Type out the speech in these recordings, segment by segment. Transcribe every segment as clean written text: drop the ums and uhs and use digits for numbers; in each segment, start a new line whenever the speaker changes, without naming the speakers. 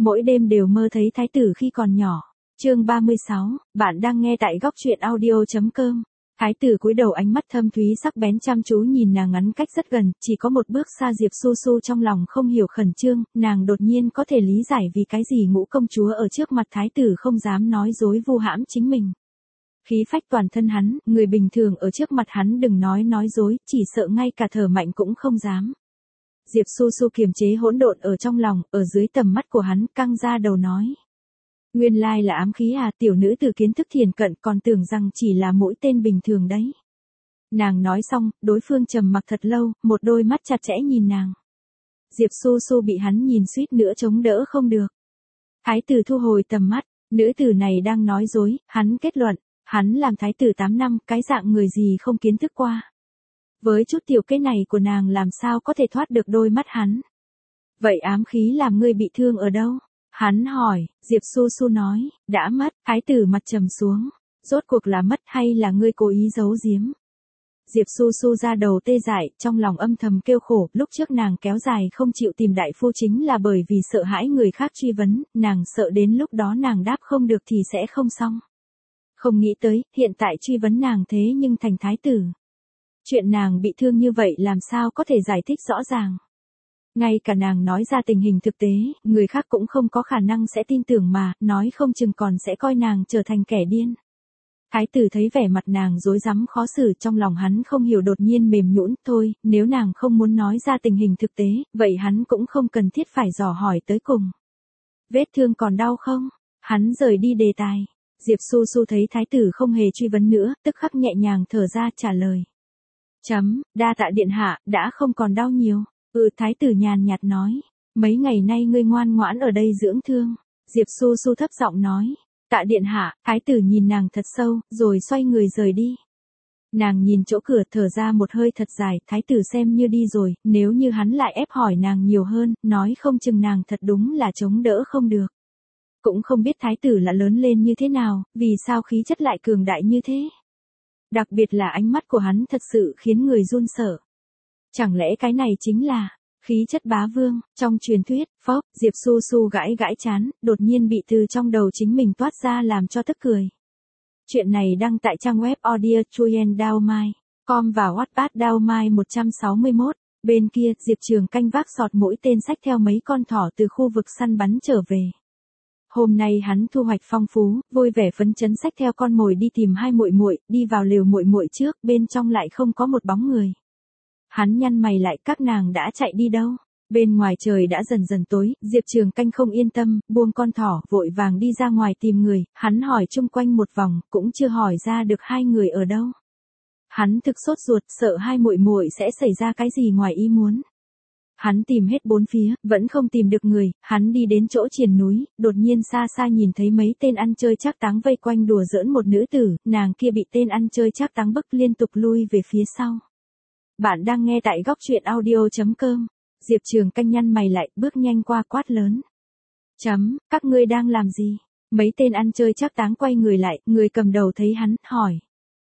mỗi đêm đều mơ thấy thái tử khi còn nhỏ. Chương 36, bạn đang nghe tại góc truyện audio.com. Thái tử cúi đầu, ánh mắt thâm thúy sắc bén chăm chú nhìn nàng ngắn cách rất gần, chỉ có một bước xa. Diệp Su Su trong lòng không hiểu khẩn trương, nàng đột nhiên có thể lý giải vì cái gì Ngũ công chúa ở trước mặt thái tử không dám nói dối vu hãm chính mình. Khí phách toàn thân hắn, người bình thường ở trước mặt hắn đừng nói dối, chỉ sợ ngay cả thở mạnh cũng không dám. Diệp Su Su kiềm chế hỗn độn ở trong lòng, ở dưới tầm mắt của hắn, căng ra đầu nói. Nguyên lai là ám khí à, tiểu nữ từ kiến thức thiền cận còn tưởng rằng chỉ là mũi tên bình thường đấy. Nàng nói xong, đối phương trầm mặc thật lâu, một đôi mắt chặt chẽ nhìn nàng. Diệp Su Su bị hắn nhìn suýt nữa chống đỡ không được. Thái tử thu hồi tầm mắt, nữ tử này đang nói dối, hắn kết luận, hắn làm thái tử 8 năm, cái dạng người gì không kiến thức qua. Với chút tiểu kế này của nàng làm sao có thể thoát được đôi mắt hắn. Vậy ám khí làm ngươi bị thương ở đâu? Hắn hỏi. Diệp Su Su nói, đã mất. Thái tử mặt trầm xuống. Rốt cuộc là mất hay là ngươi cố ý giấu giếm? Diệp Su Su ra đầu tê dại, trong lòng âm thầm kêu khổ, lúc trước nàng kéo dài không chịu tìm đại phu chính là bởi vì sợ hãi người khác truy vấn, nàng sợ đến lúc đó nàng đáp không được thì sẽ không xong. Không nghĩ tới, hiện tại truy vấn nàng thế nhưng thành thái tử. Chuyện nàng bị thương như vậy làm sao có thể giải thích rõ ràng. Ngay cả nàng nói ra tình hình thực tế, người khác cũng không có khả năng sẽ tin tưởng mà, nói không chừng còn sẽ coi nàng trở thành kẻ điên. Thái tử thấy vẻ mặt nàng rối rắm khó xử, trong lòng hắn không hiểu đột nhiên mềm nhũn, thôi, nếu nàng không muốn nói ra tình hình thực tế, vậy hắn cũng không cần thiết phải dò hỏi tới cùng. Vết thương còn đau không? Hắn rời đi đề tài. Diệp Su Su thấy thái tử không hề truy vấn nữa, tức khắc nhẹ nhàng thở ra trả lời. Đa tạ điện hạ, đã không còn đau nhiều. Thái tử nhàn nhạt nói. Mấy ngày nay ngươi ngoan ngoãn ở đây dưỡng thương. Diệp Su Su thấp giọng nói. Tạ điện hạ, thái tử nhìn nàng thật sâu, rồi xoay người rời đi. Nàng nhìn chỗ cửa thở ra một hơi thật dài, thái tử xem như đi rồi, nếu như hắn lại ép hỏi nàng nhiều hơn, nói không chừng nàng thật đúng là chống đỡ không được. Cũng không biết thái tử là lớn lên như thế nào, vì sao khí chất lại cường đại như thế. Đặc biệt là ánh mắt của hắn thật sự khiến người run sợ. Chẳng lẽ cái này chính là khí chất bá vương, trong truyền thuyết, phốc, Diệp Su Su gãi gãi chán, đột nhiên bị từ trong đầu chính mình toát ra làm cho tức cười. Chuyện này đăng tại trang web audiochuyendaomai.com và Wattpad Daomai 161. Bên kia, Diệp Trường Canh vác sọt mũi tên xách theo mấy con thỏ từ khu vực săn bắn trở về. Hôm nay hắn thu hoạch phong phú, vui vẻ phấn chấn xách theo con mồi đi tìm hai muội muội, đi vào lều muội muội trước, bên trong lại không có một bóng người. Hắn nhăn mày lại, các nàng đã chạy đi đâu? Bên ngoài trời đã dần dần tối, Diệp Trường Canh không yên tâm, buông con thỏ, vội vàng đi ra ngoài tìm người, hắn hỏi chung quanh một vòng, cũng chưa hỏi ra được hai người ở đâu. Hắn thực sốt ruột, sợ hai muội muội sẽ xảy ra cái gì ngoài ý muốn. Hắn tìm hết bốn phía, vẫn không tìm được người, hắn đi đến chỗ triền núi, đột nhiên xa xa nhìn thấy mấy tên ăn chơi trác táng vây quanh đùa giỡn một nữ tử, nàng kia bị tên ăn chơi trác táng bức liên tục lui về phía sau. Bạn đang nghe tại góc truyện audio.com. Diệp Trường Canh nhăn mày lại, bước nhanh qua quát lớn. Các ngươi đang làm gì? Mấy tên ăn chơi trác táng quay người lại, người cầm đầu thấy hắn, hỏi.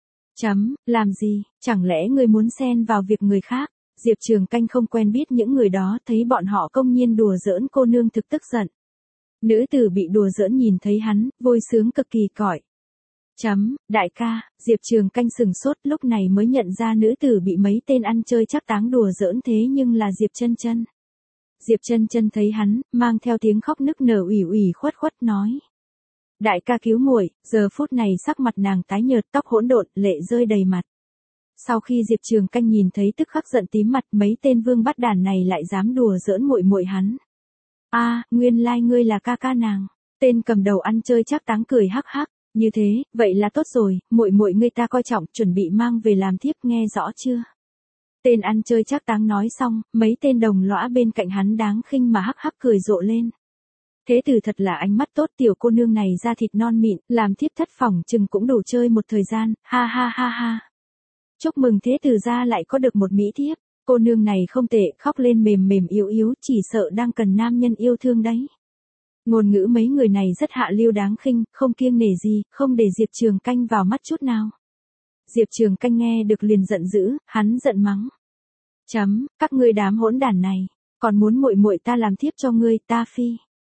Làm gì, chẳng lẽ ngươi muốn xen vào việc người khác? Diệp Trường Canh không quen biết những người đó, thấy bọn họ công nhiên đùa giỡn cô nương thực tức giận. Nữ tử bị đùa giỡn nhìn thấy hắn, vui sướng cực kỳ cỏi. Đại ca, Diệp Trường Canh sừng sốt, lúc này mới nhận ra nữ tử bị mấy tên ăn chơi trác táng đùa giỡn thế nhưng là Diệp Chân Chân. Diệp Chân Chân thấy hắn, mang theo tiếng khóc nức nở ủy ủy khuất khuất nói. Đại ca cứu muội, giờ phút này sắc mặt nàng tái nhợt, tóc hỗn độn, lệ rơi đầy mặt. Sau khi Diệp Trường Canh nhìn thấy tức khắc giận tím mặt, mấy tên vương bắt đàn này lại dám đùa giỡn muội muội hắn. Nguyên lai ngươi là ca ca nàng. Tên cầm đầu ăn chơi trác táng cười hắc hắc. Như thế, vậy là tốt rồi, muội muội ngươi ta coi trọng, chuẩn bị mang về làm thiếp, nghe rõ chưa? Tên ăn chơi trác táng nói xong, mấy tên đồng lõa bên cạnh hắn đáng khinh mà hắc hắc cười rộ lên. Thế tử thật là ánh mắt tốt, tiểu cô nương này da thịt non mịn, làm thiếp thất phòng chừng cũng đủ chơi một thời gian, ha ha ha ha. Chúc mừng thế tử gia lại có được một mỹ thiếp, cô nương này không tệ, khóc lên mềm mềm yếu yếu, chỉ sợ đang cần nam nhân yêu thương đấy. Ngôn ngữ mấy người này rất hạ lưu đáng khinh, không kiêng nể gì, không để Diệp Trường Canh vào mắt chút nào. Diệp Trường Canh nghe được liền giận dữ, hắn giận mắng. Các ngươi đám hỗn đản này, còn muốn muội muội ta làm thiếp cho ngươi, ta phi.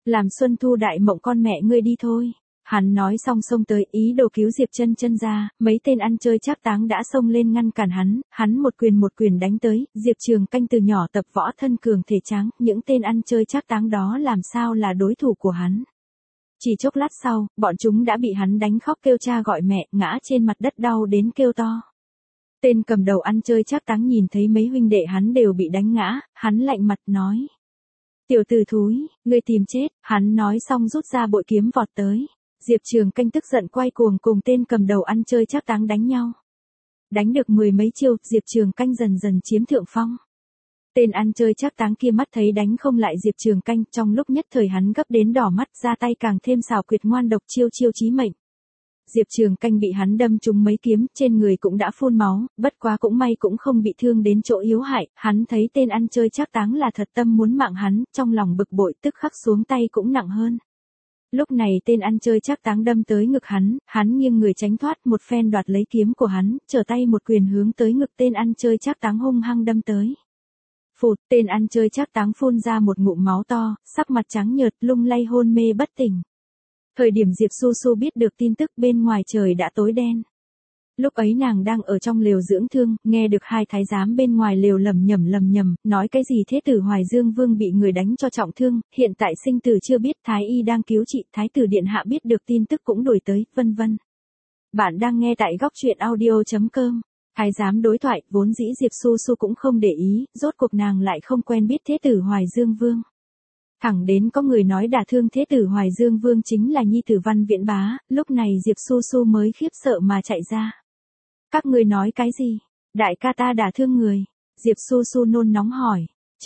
Làm Xuân Thu đại mộng con mẹ ngươi đi thôi. Hắn nói xong xông tới ý đồ cứu Diệp Chân Chân ra, mấy tên ăn chơi trác táng đã xông lên ngăn cản hắn một quyền đánh tới, Diệp Trường Canh từ nhỏ tập võ thân cường thể tráng, những tên ăn chơi trác táng đó làm sao là đối thủ của hắn. Chỉ chốc lát sau, bọn chúng đã bị hắn đánh khóc kêu cha gọi mẹ, ngã trên mặt đất đau đến kêu to. Tên cầm đầu ăn chơi trác táng nhìn thấy mấy huynh đệ hắn đều bị đánh ngã, hắn lạnh mặt nói. Tiểu tử thúi, ngươi tìm chết, hắn nói xong rút ra bội kiếm vọt tới. Diệp Trường Canh tức giận quay cuồng cùng tên cầm đầu ăn chơi trác táng đánh nhau. Đánh được mười mấy chiêu, Diệp Trường Canh dần dần chiếm thượng phong. Tên ăn chơi trác táng kia mắt thấy đánh không lại Diệp Trường Canh, trong lúc nhất thời hắn gấp đến đỏ mắt, ra tay càng thêm xảo quyệt ngoan độc, chiêu chiêu chí mệnh. Diệp Trường Canh bị hắn đâm trúng mấy kiếm, trên người cũng đã phun máu, bất quá cũng may cũng không bị thương đến chỗ yếu hại, hắn thấy tên ăn chơi trác táng là thật tâm muốn mạng hắn, trong lòng bực bội tức khắc xuống tay cũng nặng hơn. Lúc này tên ăn chơi trác táng đâm tới ngực hắn nghiêng người tránh thoát, một phen đoạt lấy kiếm của hắn, trở tay một quyền hướng tới ngực tên ăn chơi trác táng hung hăng đâm tới. Phụt, tên ăn chơi trác táng phun ra một ngụm máu to, sắc mặt trắng nhợt, lung lay hôn mê bất tỉnh. Thời điểm Diệp Su Su biết được tin tức, bên ngoài trời đã tối đen. Lúc ấy nàng đang ở trong lều dưỡng thương, nghe được hai thái giám bên ngoài lều lẩm nhẩm, nói cái gì thế tử Hoài Dương Vương bị người đánh cho trọng thương, hiện tại sinh tử chưa biết, thái y đang cứu trị, thái tử điện hạ biết được tin tức cũng đuổi tới, vân vân. Bạn đang nghe tại góc truyện audio.com. Thái giám đối thoại, vốn dĩ Diệp Su Su cũng không để ý, rốt cuộc nàng lại không quen biết thế tử Hoài Dương Vương. Thẳng đến có người nói đả thương thế tử Hoài Dương Vương chính là nhi tử Văn Viễn Bá, lúc này Diệp Su Su mới khiếp sợ mà chạy ra. Các ngươi nói cái gì? Đại ca ta đả thương người. Diệp Su Su nôn nóng hỏi.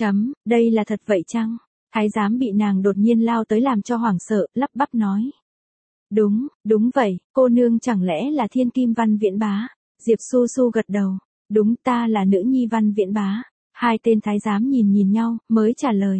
Đây là thật vậy chăng? Thái giám bị nàng đột nhiên lao tới làm cho hoảng sợ, lắp bắp nói. Đúng vậy, cô nương chẳng lẽ là thiên kim Văn Viễn Bá? Diệp Su Su gật đầu. Đúng, ta là nữ nhi Văn Viễn Bá. Hai tên thái giám nhìn nhau, mới trả lời.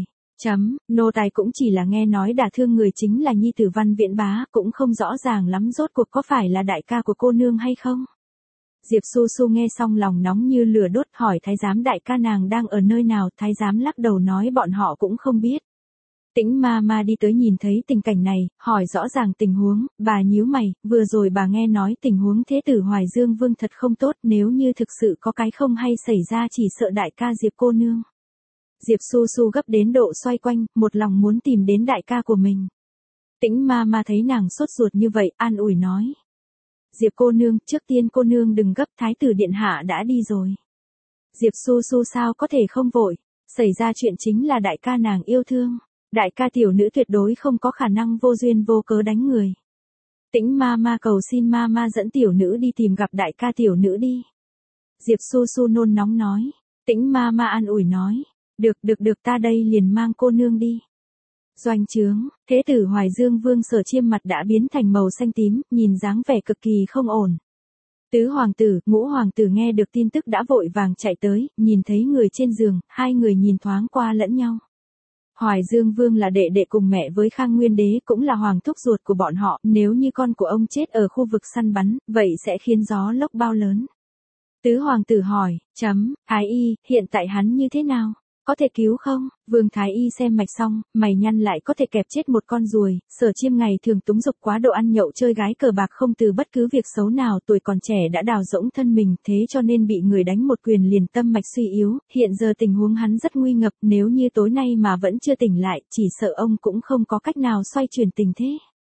Nô tài cũng chỉ là nghe nói đả thương người chính là nhi tử Văn Viễn Bá, cũng không rõ ràng lắm rốt cuộc có phải là đại ca của cô nương hay không. Diệp Su Su nghe xong lòng nóng như lửa đốt, hỏi thái giám đại ca nàng đang ở nơi nào, thái giám lắc đầu nói bọn họ cũng không biết. Tĩnh ma đi tới nhìn thấy tình cảnh này, hỏi rõ ràng tình huống, bà nhíu mày, vừa rồi bà nghe nói tình huống thế tử Hoài Dương Vương thật không tốt, nếu như thực sự có cái không hay xảy ra chỉ sợ đại ca Diệp cô nương. Diệp Su Su gấp đến độ xoay quanh, một lòng muốn tìm đến đại ca của mình. Tĩnh ma thấy nàng sốt ruột như vậy, an ủi nói. Diệp cô nương, trước tiên cô nương đừng gấp, thái tử điện hạ đã đi rồi. Diệp Su Su sao có thể không vội, xảy ra chuyện chính là đại ca nàng yêu thương. Đại ca tiểu nữ tuyệt đối không có khả năng vô duyên vô cớ đánh người. Tĩnh ma cầu xin ma dẫn tiểu nữ đi tìm gặp đại ca tiểu nữ đi. Diệp Su Su nôn nóng nói. Tĩnh ma an ủi nói. Được ta đây liền mang cô nương đi. Doanh trướng, thế tử Hoài Dương Vương Sở Chiêm mặt đã biến thành màu xanh tím, nhìn dáng vẻ cực kỳ không ổn. Tứ hoàng tử, ngũ hoàng tử nghe được tin tức đã vội vàng chạy tới, nhìn thấy người trên giường, hai người nhìn thoáng qua lẫn nhau. Hoài Dương Vương là đệ đệ cùng mẹ với Khang Nguyên Đế, cũng là hoàng thúc ruột của bọn họ, nếu như con của ông chết ở khu vực săn bắn, vậy sẽ khiến gió lốc bao lớn. Tứ hoàng tử hỏi, Thái y, hiện tại hắn như thế nào? Có thể cứu không? Vương Thái y xem mạch xong, mày nhăn lại, có thể kẹp chết một con ruồi. Sở Chiêm ngày thường túng dục quá độ, ăn nhậu chơi gái cờ bạc, không từ bất cứ việc xấu nào, tuổi còn trẻ đã đào rỗng thân mình, thế cho nên bị người đánh một quyền liền tâm mạch suy yếu, hiện giờ tình huống hắn rất nguy ngập, nếu như tối nay mà vẫn chưa tỉnh lại, chỉ sợ ông cũng không có cách nào xoay chuyển tình thế.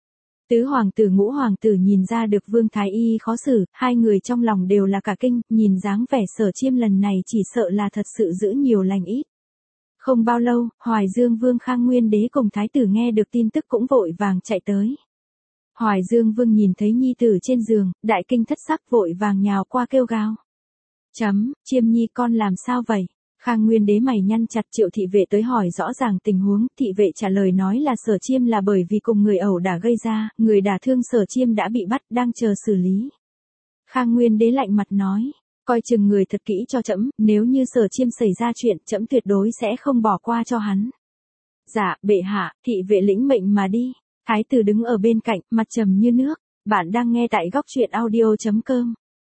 Tứ hoàng tử ngũ hoàng tử nhìn ra được Vương Thái y khó xử, hai người trong lòng đều là cả kinh, nhìn dáng vẻ Sở Chiêm lần này chỉ sợ là thật sự giữ nhiều lành ít. Không bao lâu, Hoài Dương Vương Khang Nguyên Đế cùng thái tử nghe được tin tức cũng vội vàng chạy tới. Hoài Dương Vương nhìn thấy nhi tử trên giường, đại kinh thất sắc, vội vàng nhào qua kêu gào. Chiêm nhi con làm sao vậy? Khang Nguyên Đế mày nhăn chặt, triệu thị vệ tới hỏi rõ ràng tình huống, thị vệ trả lời nói là Sở Chiêm là bởi vì cùng người ẩu đả gây ra, người đả thương Sở Chiêm đã bị bắt, đang chờ xử lý. Khang Nguyên Đế lạnh mặt nói. Coi chừng người thật kỹ cho trẫm, nếu như Sở Chiêm xảy ra chuyện, trẫm tuyệt đối sẽ không bỏ qua cho hắn. Dạ, bệ hạ, thị vệ lĩnh mệnh mà đi. Thái tử đứng ở bên cạnh, mặt trầm như nước. Bạn đang nghe tại góc truyện audio.com.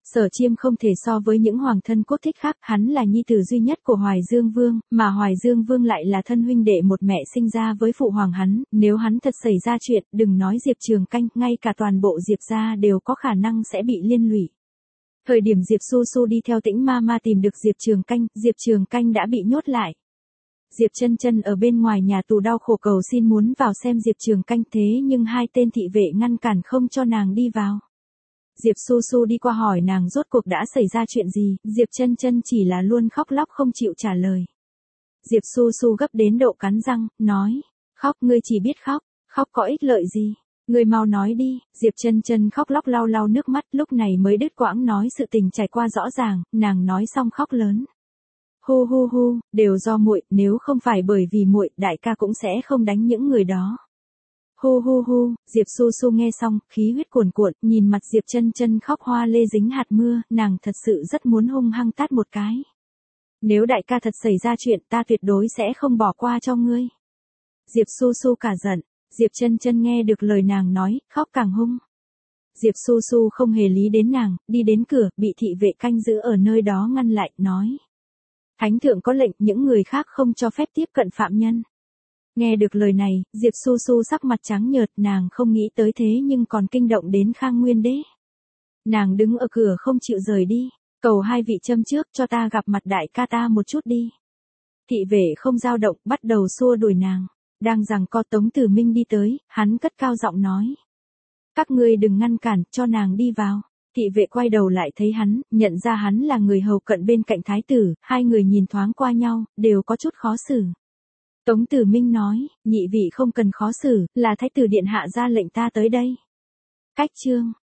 Sở Chiêm không thể so với những hoàng thân cốt thích khác, hắn là nhi tử duy nhất của Hoài Dương Vương, mà Hoài Dương Vương lại là thân huynh đệ một mẹ sinh ra với phụ hoàng hắn, nếu hắn thật xảy ra chuyện, đừng nói Diệp Trường Canh, ngay cả toàn bộ Diệp gia đều có khả năng sẽ bị liên lụy. Thời điểm Diệp Su Su đi theo Tĩnh Ma Ma tìm được Diệp Trường Canh đã bị nhốt lại. Diệp Chân Chân ở bên ngoài nhà tù đau khổ cầu xin muốn vào xem Diệp Trường Canh, thế nhưng hai tên thị vệ ngăn cản không cho nàng đi vào. Diệp Su Su đi qua hỏi nàng rốt cuộc đã xảy ra chuyện gì, Diệp Chân Chân chỉ là luôn khóc lóc không chịu trả lời. Diệp Su Su gấp đến độ cắn răng, nói, khóc ngươi chỉ biết khóc, khóc có ích lợi gì, ngươi mau nói đi. Diệp Chân Chân khóc lóc lau lau nước mắt, lúc này mới đứt quãng nói sự tình trải qua rõ ràng, nàng nói xong khóc lớn. Hu hu hu, đều do muội, nếu không phải bởi vì muội, đại ca cũng sẽ không đánh những người đó. Hu hu hu, Diệp Su Su nghe xong, khí huyết cuồn cuộn, nhìn mặt Diệp Chân Chân khóc hoa lê dính hạt mưa, nàng thật sự rất muốn hung hăng tát một cái. Nếu đại ca thật xảy ra chuyện, ta tuyệt đối sẽ không bỏ qua cho ngươi. Diệp Su Su cả giận, Diệp Chân Chân nghe được lời nàng nói, khóc càng hung. Diệp Su Su không hề lý đến nàng, đi đến cửa, bị thị vệ canh giữ ở nơi đó ngăn lại, nói. Thánh thượng có lệnh, những người khác không cho phép tiếp cận phạm nhân. Nghe được lời này, Diệp Su Su sắc mặt trắng nhợt, nàng không nghĩ tới thế nhưng còn kinh động đến Khang Nguyên Đế. Nàng đứng ở cửa không chịu rời đi, cầu hai vị châm trước cho ta gặp mặt đại ca ta một chút đi. Thị vệ không dao động, bắt đầu xua đuổi nàng. Đang giằng co Tống Tử Minh đi tới, hắn cất cao giọng nói. Các ngươi đừng ngăn cản, cho nàng đi vào. Thị vệ quay đầu lại thấy hắn, nhận ra hắn là người hầu cận bên cạnh thái tử, hai người nhìn thoáng qua nhau, đều có chút khó xử. Tống Tử Minh nói, nhị vị không cần khó xử, là thái tử điện hạ ra lệnh ta tới đây. Cách chương.